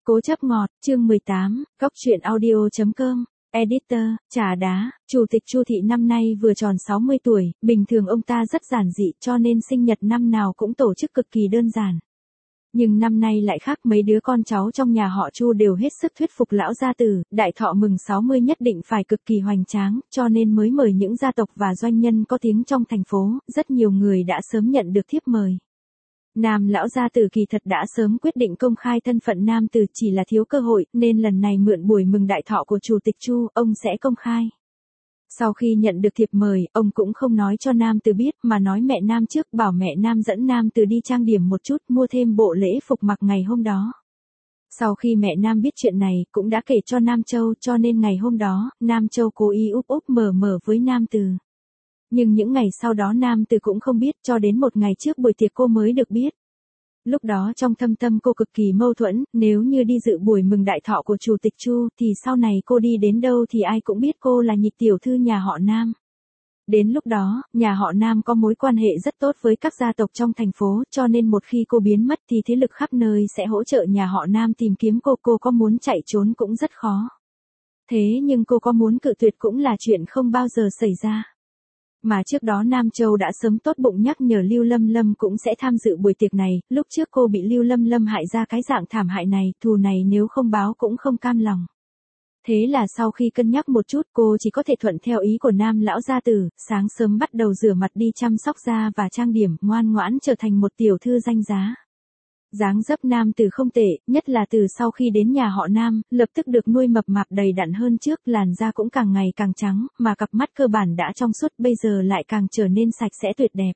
Cố chấp ngọt, chương 18, Góc truyện audio.com, Editor, Trà Đá, Chủ tịch Chu Thị năm nay vừa tròn 60 tuổi, bình thường ông ta rất giản dị cho nên sinh nhật năm nào cũng tổ chức cực kỳ đơn giản. Nhưng năm nay lại khác, mấy đứa con cháu trong nhà họ Chu đều hết sức thuyết phục lão gia tử, đại thọ mừng 60 nhất định phải cực kỳ hoành tráng, cho nên mới mời những gia tộc và doanh nhân có tiếng trong thành phố, rất nhiều người đã sớm nhận được thiếp mời. Nam lão gia tử kỳ thật đã sớm quyết định công khai thân phận nam tử, chỉ là thiếu cơ hội, nên lần này mượn buổi mừng đại thọ của Chủ tịch Chu, ông sẽ công khai. Sau khi nhận được thiệp mời, ông cũng không nói cho nam tử biết, mà nói mẹ nam trước, bảo mẹ nam dẫn nam tử đi trang điểm một chút, mua thêm bộ lễ phục mặc ngày hôm đó. Sau khi mẹ nam biết chuyện này, cũng đã kể cho Nam Châu, cho nên ngày hôm đó, Nam Châu cố ý úp úp mở mở với nam tử. Nhưng những ngày sau đó nam tử cũng không biết, cho đến một ngày trước buổi tiệc cô mới được biết. Lúc đó trong thâm tâm cô cực kỳ mâu thuẫn, nếu như đi dự buổi mừng đại thọ của Chủ tịch Chu, thì sau này cô đi đến đâu thì ai cũng biết cô là nhị tiểu thư nhà họ Nam. Đến lúc đó, nhà họ Nam có mối quan hệ rất tốt với các gia tộc trong thành phố, cho nên một khi cô biến mất thì thế lực khắp nơi sẽ hỗ trợ nhà họ Nam tìm kiếm cô có muốn chạy trốn cũng rất khó. Thế nhưng cô có muốn cự tuyệt cũng là chuyện không bao giờ xảy ra. Mà trước đó Nam Châu đã sớm tốt bụng nhắc nhở Lưu Lâm Lâm cũng sẽ tham dự buổi tiệc này, lúc trước cô bị Lưu Lâm Lâm hại ra cái dạng thảm hại này, thù này nếu không báo cũng không cam lòng. Thế là sau khi cân nhắc một chút, cô chỉ có thể thuận theo ý của Nam lão gia tử, sáng sớm bắt đầu rửa mặt đi chăm sóc da và trang điểm, ngoan ngoãn trở thành một tiểu thư danh giá. Dáng dấp nam tử không tệ, nhất là từ sau khi đến nhà họ Nam, lập tức được nuôi mập mạp đầy đặn hơn trước, làn da cũng càng ngày càng trắng, mà cặp mắt cơ bản đã trong suốt bây giờ lại càng trở nên sạch sẽ tuyệt đẹp.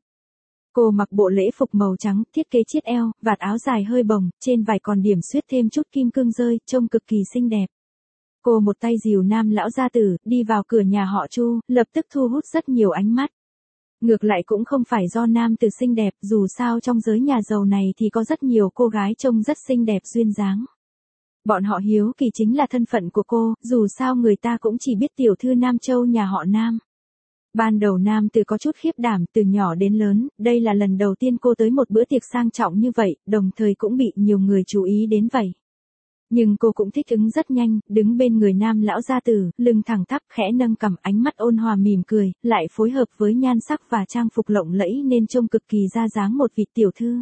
Cô mặc bộ lễ phục màu trắng, thiết kế chiết eo, vạt áo dài hơi bồng, trên vải còn điểm xuyết thêm chút kim cương rơi, trông cực kỳ xinh đẹp. Cô một tay dìu Nam lão gia tử, đi vào cửa nhà họ Chu, lập tức thu hút rất nhiều ánh mắt. Ngược lại cũng không phải do nam tử xinh đẹp, dù sao trong giới nhà giàu này thì có rất nhiều cô gái trông rất xinh đẹp duyên dáng. Bọn họ hiếu kỳ chính là thân phận của cô, dù sao người ta cũng chỉ biết tiểu thư Nam Châu nhà họ Nam. Ban đầu nam tử có chút khiếp đảm, từ nhỏ đến lớn, đây là lần đầu tiên cô tới một bữa tiệc sang trọng như vậy, đồng thời cũng bị nhiều người chú ý đến vậy. Nhưng cô cũng thích ứng rất nhanh, đứng bên người Nam lão gia tử, lưng thẳng tắp, khẽ nâng cằm, ánh mắt ôn hòa mỉm cười, lại phối hợp với nhan sắc và trang phục lộng lẫy nên trông cực kỳ ra dáng một vị tiểu thư.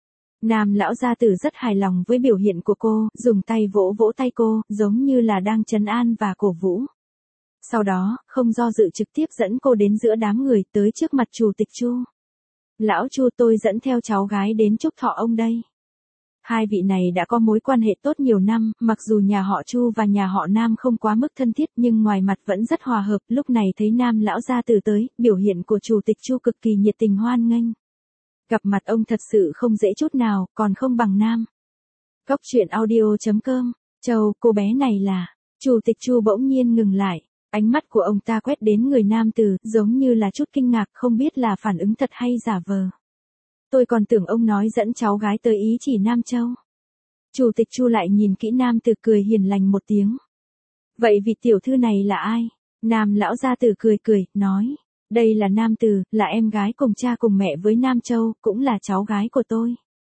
Nam lão gia tử rất hài lòng với biểu hiện của cô, dùng tay vỗ vỗ tay cô, giống như là đang trấn an và cổ vũ. Sau đó, không do dự trực tiếp dẫn cô đến giữa đám người, tới trước mặt Chủ tịch Chu. Lão Chu, tôi dẫn theo cháu gái đến chúc thọ ông đây. Hai vị này đã có mối quan hệ tốt nhiều năm, mặc dù nhà họ Chu và nhà họ Nam không quá mức thân thiết nhưng ngoài mặt vẫn rất hòa hợp, lúc này thấy Nam lão gia tử tới, biểu hiện của Chủ tịch Chu cực kỳ nhiệt tình hoan nghênh. Gặp mặt ông thật sự không dễ chút nào, còn không bằng Nam. Góc truyện audio.com, Châu, cô bé này là, Chủ tịch Chu bỗng nhiên ngừng lại, ánh mắt của ông ta quét đến người nam tử, giống như là chút kinh ngạc, không biết là phản ứng thật hay giả vờ. Tôi còn tưởng ông nói dẫn cháu gái tới ý chỉ Nam Châu. Chủ tịch Chu lại nhìn kỹ nam tử cười hiền lành một tiếng. Vậy vị tiểu thư này là ai? Nam lão gia tử cười, nói. Đây là nam tử, là em gái cùng cha cùng mẹ với Nam Châu, cũng là cháu gái của tôi.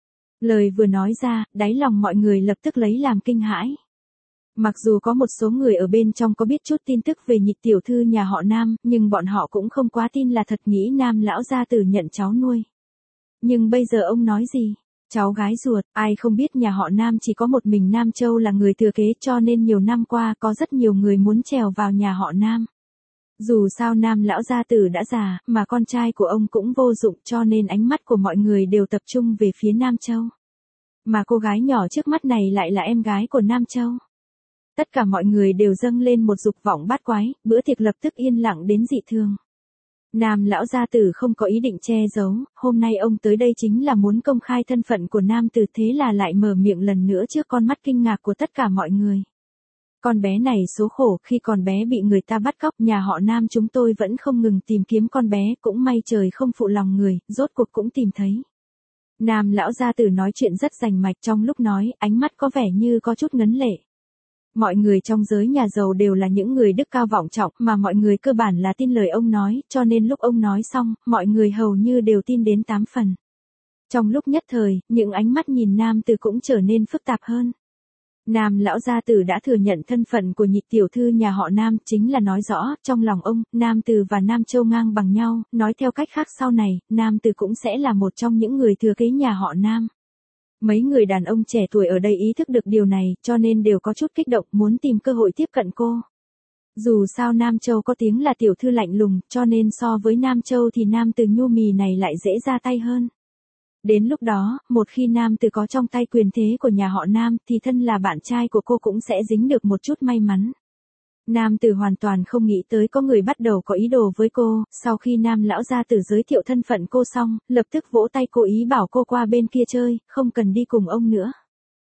Lời vừa nói ra, đáy lòng mọi người lập tức lấy làm kinh hãi. Mặc dù có một số người ở bên trong có biết chút tin tức về nhị tiểu thư nhà họ Nam, nhưng bọn họ cũng không quá tin là thật, nghĩ Nam lão gia tử nhận cháu nuôi. Nhưng bây giờ ông nói gì? Cháu gái ruột, ai không biết nhà họ Nam chỉ có một mình Nam Châu là người thừa kế, cho nên nhiều năm qua có rất nhiều người muốn trèo vào nhà họ Nam. Dù sao Nam lão gia tử đã già, mà con trai của ông cũng vô dụng, cho nên ánh mắt của mọi người đều tập trung về phía Nam Châu. Mà cô gái nhỏ trước mắt này lại là em gái của Nam Châu. Tất cả mọi người đều dâng lên một dục vọng bát quái, bữa tiệc lập tức yên lặng đến dị thường. Nam lão gia tử không có ý định che giấu, hôm nay ông tới đây chính là muốn công khai thân phận của nam tử, thế là lại mở miệng lần nữa trước con mắt kinh ngạc của tất cả mọi người. Con bé này số khổ, khi con bé bị người ta bắt cóc, nhà họ Nam chúng tôi vẫn không ngừng tìm kiếm con bé, cũng may trời không phụ lòng người, rốt cuộc cũng tìm thấy. Nam lão gia tử nói chuyện rất rành mạch, trong lúc nói, ánh mắt có vẻ như có chút ngấn lệ. Mọi người trong giới nhà giàu đều là những người đức cao vọng trọng, mà mọi người cơ bản là tin lời ông nói, cho nên lúc ông nói xong, mọi người hầu như đều tin đến 8 phần. Trong lúc nhất thời, những ánh mắt nhìn nam tử cũng trở nên phức tạp hơn. Nam lão gia tử đã thừa nhận thân phận của nhị tiểu thư nhà họ Nam, chính là nói rõ, trong lòng ông, Nam Từ và Nam Châu ngang bằng nhau, nói theo cách khác sau này, Nam Từ cũng sẽ là một trong những người thừa kế nhà họ Nam. Mấy người đàn ông trẻ tuổi ở đây ý thức được điều này, cho nên đều có chút kích động muốn tìm cơ hội tiếp cận cô. Dù sao Nam Châu có tiếng là tiểu thư lạnh lùng, cho nên so với Nam Châu thì Nam Từ nhu mì này lại dễ ra tay hơn. Đến lúc đó, một khi Nam Từ có trong tay quyền thế của nhà họ Nam thì thân là bạn trai của cô cũng sẽ dính được một chút may mắn. Nam Từ hoàn toàn không nghĩ tới có người bắt đầu có ý đồ với cô, sau khi Nam lão gia tử giới thiệu thân phận cô xong, lập tức vỗ tay cố ý bảo cô qua bên kia chơi, không cần đi cùng ông nữa.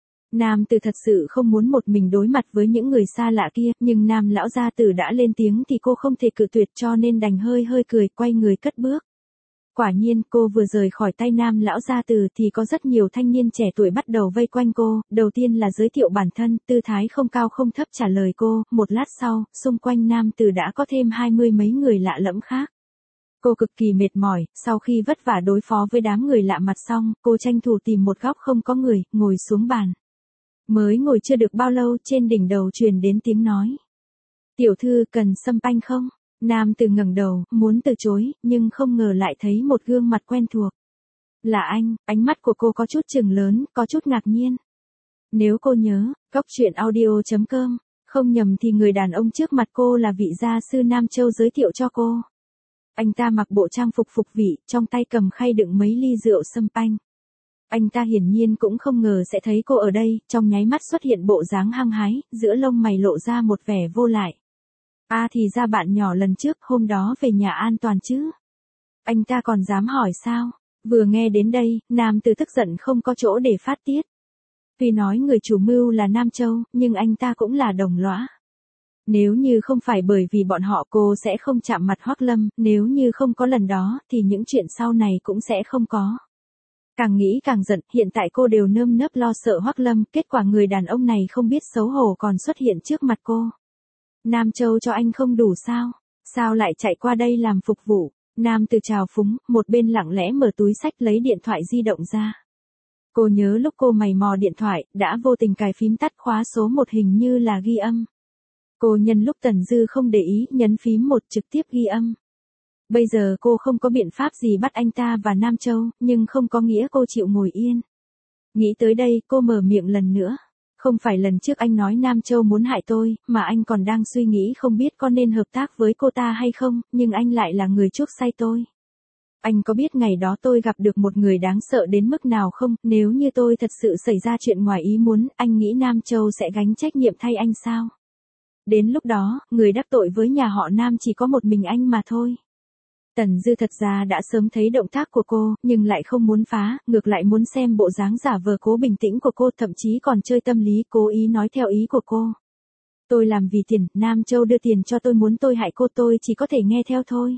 Nam Từ thật sự không muốn một mình đối mặt với những người xa lạ kia, nhưng Nam lão gia tử đã lên tiếng thì cô không thể cự tuyệt cho nên đành hơi cười, quay người cất bước. Quả nhiên, cô vừa rời khỏi tay Nam lão gia tử thì có rất nhiều thanh niên trẻ tuổi bắt đầu vây quanh cô, đầu tiên là giới thiệu bản thân, tư thái không cao không thấp trả lời cô, một lát sau, xung quanh Nam Từ đã có thêm 20 mấy người lạ lẫm khác. Cô cực kỳ mệt mỏi, sau khi vất vả đối phó với đám người lạ mặt xong, cô tranh thủ tìm một góc không có người, ngồi xuống bàn. Mới ngồi chưa được bao lâu trên đỉnh đầu truyền đến tiếng nói. Tiểu thư cần sâm panh không? Nam Từ ngẩng đầu, muốn từ chối, nhưng không ngờ lại thấy một gương mặt quen thuộc. Là anh, ánh mắt của cô có chút chừng lớn, có chút ngạc nhiên. Nếu cô nhớ, coctruyện.audio.com, không nhầm thì người đàn ông trước mặt cô là vị gia sư Nam Châu giới thiệu cho cô. Anh ta mặc bộ trang phục phục vị, trong tay cầm khay đựng mấy ly rượu sâm panh. Anh ta hiển nhiên cũng không ngờ sẽ thấy cô ở đây, trong nháy mắt xuất hiện bộ dáng hăng hái, giữa lông mày lộ ra một vẻ vô lại. Thì ra bạn nhỏ lần trước hôm đó về nhà an toàn chứ? Anh ta còn dám hỏi sao? Vừa nghe đến đây, Nam Từ tức giận không có chỗ để phát tiết. Tuy nói người chủ mưu là Nam Châu, nhưng anh ta cũng là đồng lõa. Nếu như không phải bởi vì bọn họ cô sẽ không chạm mặt Hoắc Lâm, nếu như không có lần đó thì những chuyện sau này cũng sẽ không có. Càng nghĩ càng giận, hiện tại cô đều nơm nớp lo sợ Hoắc Lâm, kết quả người đàn ông này không biết xấu hổ còn xuất hiện trước mặt cô. Nam Châu cho anh không đủ sao? Sao lại chạy qua đây làm phục vụ? Nam Từ chào phúng, một bên lặng lẽ mở túi xách lấy điện thoại di động ra. Cô nhớ lúc cô mày mò điện thoại, đã vô tình cài phím tắt khóa số 1 hình như là ghi âm. Cô nhân lúc Tần Dư không để ý, nhấn phím 1 trực tiếp ghi âm. Bây giờ cô không có biện pháp gì bắt anh ta và Nam Châu, nhưng không có nghĩa cô chịu ngồi yên. Nghĩ tới đây, cô mở miệng lần nữa. Không phải lần trước anh nói Nam Châu muốn hại tôi, mà anh còn đang suy nghĩ không biết có nên hợp tác với cô ta hay không, nhưng anh lại là người chuốc say tôi. Anh có biết ngày đó tôi gặp được một người đáng sợ đến mức nào không? Nếu như tôi thật sự xảy ra chuyện ngoài ý muốn, anh nghĩ Nam Châu sẽ gánh trách nhiệm thay anh sao? Đến lúc đó, người đắc tội với nhà họ Nam chỉ có một mình anh mà thôi. Tần Dư thật ra đã sớm thấy động tác của cô, nhưng lại không muốn phá, ngược lại muốn xem bộ dáng giả vờ cố bình tĩnh của cô, thậm chí còn chơi tâm lý, cố ý nói theo ý của cô. Tôi làm vì tiền, Nam Châu đưa tiền cho tôi muốn tôi hại cô tôi chỉ có thể nghe theo thôi.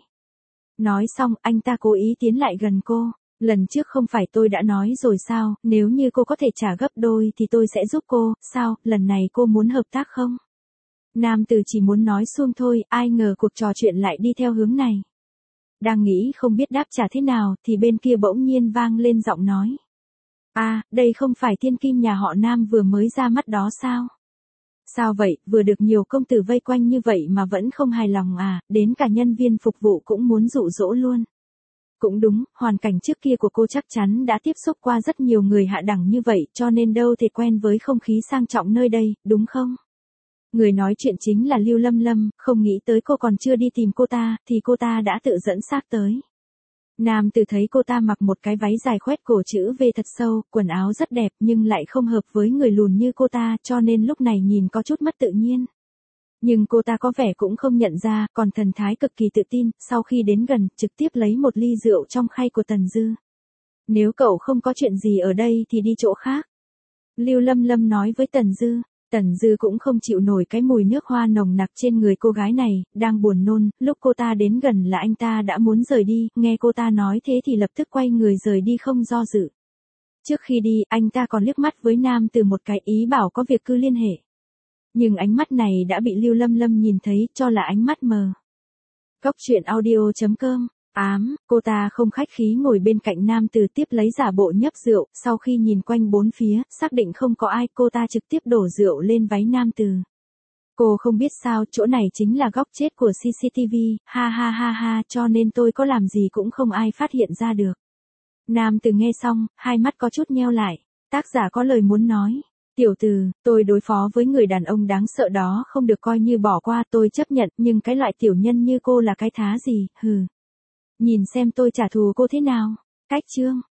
Nói xong, anh ta cố ý tiến lại gần cô. Lần trước không phải tôi đã nói rồi sao, nếu như cô có thể trả gấp đôi thì tôi sẽ giúp cô, sao, lần này cô muốn hợp tác không? Nam Từ chỉ muốn nói suông thôi, ai ngờ cuộc trò chuyện lại đi theo hướng này. Đang nghĩ không biết đáp trả thế nào thì bên kia bỗng nhiên vang lên giọng nói. Đây không phải thiên kim nhà họ Nam vừa mới ra mắt đó sao? Sao vậy, vừa được nhiều công tử vây quanh như vậy mà vẫn không hài lòng đến cả nhân viên phục vụ cũng muốn dụ dỗ luôn. Cũng đúng, hoàn cảnh trước kia của cô chắc chắn đã tiếp xúc qua rất nhiều người hạ đẳng như vậy cho nên đâu thể quen với không khí sang trọng nơi đây, đúng không? Người nói chuyện chính là Lưu Lâm Lâm, không nghĩ tới cô còn chưa đi tìm cô ta, thì cô ta đã tự dẫn xác tới. Nam Từ thấy cô ta mặc một cái váy dài khoét cổ chữ V thật sâu, quần áo rất đẹp nhưng lại không hợp với người lùn như cô ta, cho nên lúc này nhìn có chút mất tự nhiên. Nhưng cô ta có vẻ cũng không nhận ra, còn thần thái cực kỳ tự tin, sau khi đến gần, trực tiếp lấy một ly rượu trong khay của Tần Dư. Nếu cậu không có chuyện gì ở đây thì đi chỗ khác. Lưu Lâm Lâm nói với Tần Dư. Tần Dư cũng không chịu nổi cái mùi nước hoa nồng nặc trên người cô gái này, đang buồn nôn, lúc cô ta đến gần là anh ta đã muốn rời đi, nghe cô ta nói thế thì lập tức quay người rời đi không do dự. Trước khi đi, anh ta còn liếc mắt với Nam Từ một cái ý bảo có việc cứ liên hệ. Nhưng ánh mắt này đã bị Lưu Lâm Lâm nhìn thấy cho là ánh mắt mờ. Coctruyện.audio.com Cô ta không khách khí ngồi bên cạnh nam từ tiếp lấy giả bộ nhấp rượu, sau khi nhìn quanh bốn phía, xác định không có ai, cô ta trực tiếp đổ rượu lên váy nam từ. Cô không biết sao, chỗ này chính là góc chết của CCTV, ha ha ha ha, cho nên tôi có làm gì cũng không ai phát hiện ra được. Nam từ nghe xong, hai mắt có chút nheo lại, tác giả có lời muốn nói. Tiểu từ, tôi đối phó với người đàn ông đáng sợ đó không được coi như bỏ qua, tôi chấp nhận, nhưng cái loại tiểu nhân như cô là cái thá gì, hừ. Nhìn xem tôi trả thù cô thế nào. Cách chương.